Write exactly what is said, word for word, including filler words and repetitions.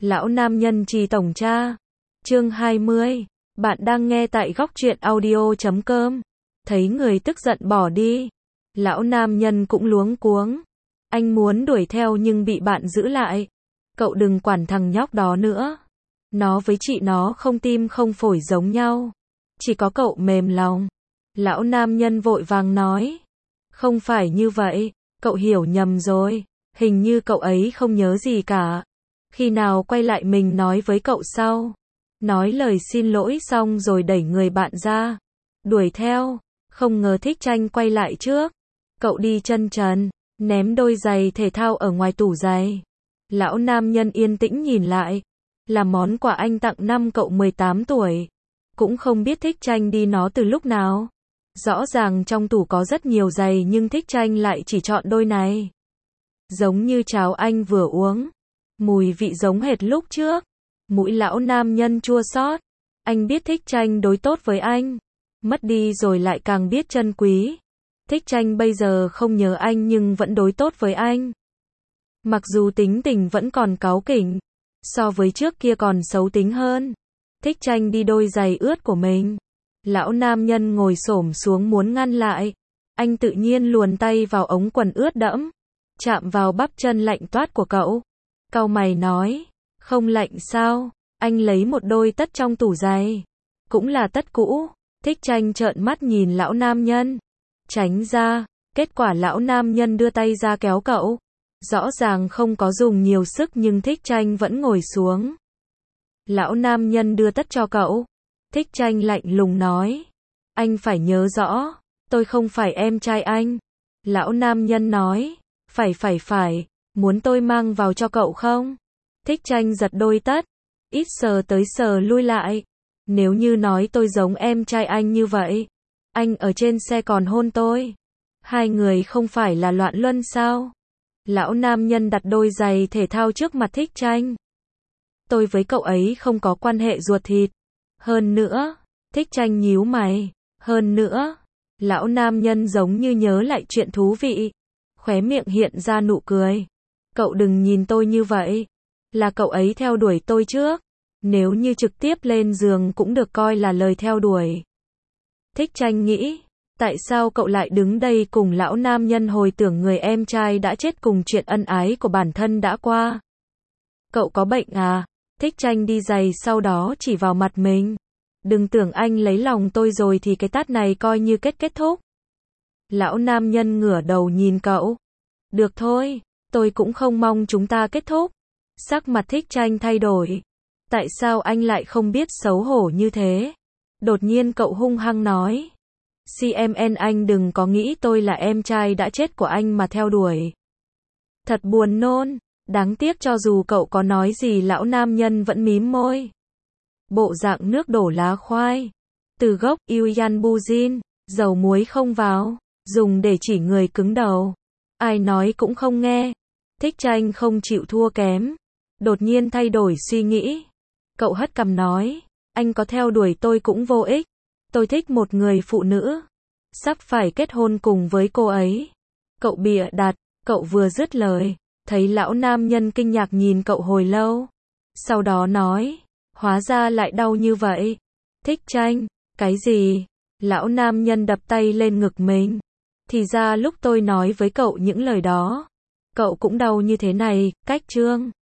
Lão nam nhân trì tổng tra. Chương hai mươi. Bạn đang nghe tại góc truyện audio chấm com. Thấy người tức giận bỏ đi. Lão nam nhân cũng luống cuống. Anh muốn đuổi theo nhưng bị bạn giữ lại. Cậu đừng quản thằng nhóc đó nữa. Nó với chị nó không tim không phổi giống nhau. Chỉ có cậu mềm lòng. Lão nam nhân vội vàng nói. Không phải như vậy, cậu hiểu nhầm rồi. Hình như cậu ấy không nhớ gì cả. Khi nào quay lại mình nói với cậu sau. Nói lời xin lỗi xong rồi đẩy người bạn ra. Đuổi theo. Không ngờ Thích Tranh quay lại trước. Cậu đi chân trần. Ném đôi giày thể thao ở ngoài tủ giày. Lão nam nhân yên tĩnh nhìn lại. Là món quà anh tặng năm cậu mười tám tuổi. Cũng không biết Thích Tranh đi nó từ lúc nào. Rõ ràng trong tủ có rất nhiều giày nhưng Thích Tranh lại chỉ chọn đôi này. Giống như cháo anh vừa uống. Mùi vị giống hệt lúc trước. Mũi lão nam nhân chua xót. Anh biết Thích Tranh đối tốt với anh. Mất đi rồi lại càng biết trân quý. Thích Tranh bây giờ không nhớ anh nhưng vẫn đối tốt với anh. Mặc dù tính tình vẫn còn cáu kỉnh. So với trước kia còn xấu tính hơn. Thích Tranh đi đôi giày ướt của mình. Lão nam nhân ngồi xổm xuống muốn ngăn lại. Anh tự nhiên luồn tay vào ống quần ướt đẫm. Chạm vào bắp chân lạnh toát của cậu. Cau mày nói. Không lạnh sao? Anh lấy một đôi tất trong tủ giày. Cũng là tất cũ. Thích Tranh trợn mắt nhìn lão nam nhân. Tránh ra. Kết quả lão nam nhân đưa tay ra kéo cậu. Rõ ràng không có dùng nhiều sức nhưng Thích Tranh vẫn ngồi xuống. Lão nam nhân đưa tất cho cậu. Thích Tranh lạnh lùng nói. Anh phải nhớ rõ. Tôi không phải em trai anh. Lão nam nhân nói. Phải phải phải. Muốn tôi mang vào cho cậu không? Thích Tranh giật đôi tất. Ít sờ tới sờ lui lại. Nếu như nói tôi giống em trai anh như vậy. Anh ở trên xe còn hôn tôi. Hai người không phải là loạn luân sao? Lão nam nhân đặt đôi giày thể thao trước mặt Thích Tranh. Tôi với cậu ấy không có quan hệ ruột thịt. Hơn nữa, Thích Tranh nhíu mày. Hơn nữa, lão nam nhân giống như nhớ lại chuyện thú vị. Khóe miệng hiện ra nụ cười. Cậu đừng nhìn tôi như vậy. Là cậu ấy theo đuổi tôi trước. Nếu như trực tiếp lên giường cũng được coi là lời theo đuổi. Thích Tranh nghĩ. Tại sao cậu lại đứng đây cùng lão nam nhân hồi tưởng người em trai đã chết cùng chuyện ân ái của bản thân đã qua? Cậu có bệnh à? Thích Tranh đi giày sau đó chỉ vào mặt mình. Đừng tưởng anh lấy lòng tôi rồi thì cái tát này coi như kết kết thúc. Lão nam nhân ngửa đầu nhìn cậu. Được thôi, tôi cũng không mong chúng ta kết thúc. Sắc mặt Thích Tranh thay đổi. Tại sao anh lại không biết xấu hổ như thế? Đột nhiên cậu hung hăng nói. xê em en anh đừng có nghĩ tôi là em trai đã chết của anh mà theo đuổi. Thật buồn nôn. Đáng tiếc cho dù cậu có nói gì lão nam nhân vẫn mím môi. Bộ dạng nước đổ lá khoai. Từ gốc Yuan Buzin, dầu muối không vào, dùng để chỉ người cứng đầu. Ai nói cũng không nghe. Thích Tranh không chịu thua kém. Đột nhiên thay đổi suy nghĩ. Cậu hất cằm nói. Anh có theo đuổi tôi cũng vô ích. Tôi thích một người phụ nữ. Sắp phải kết hôn cùng với cô ấy. Cậu bịa đặt. Cậu vừa dứt lời. Thấy lão nam nhân kinh ngạc nhìn cậu hồi lâu. Sau đó nói. Hóa ra lại đau như vậy. Thích Tranh. Cái gì? Lão nam nhân đập tay lên ngực mình. Thì ra lúc tôi nói với cậu những lời đó. Cậu cũng đau như thế này. Cách chương.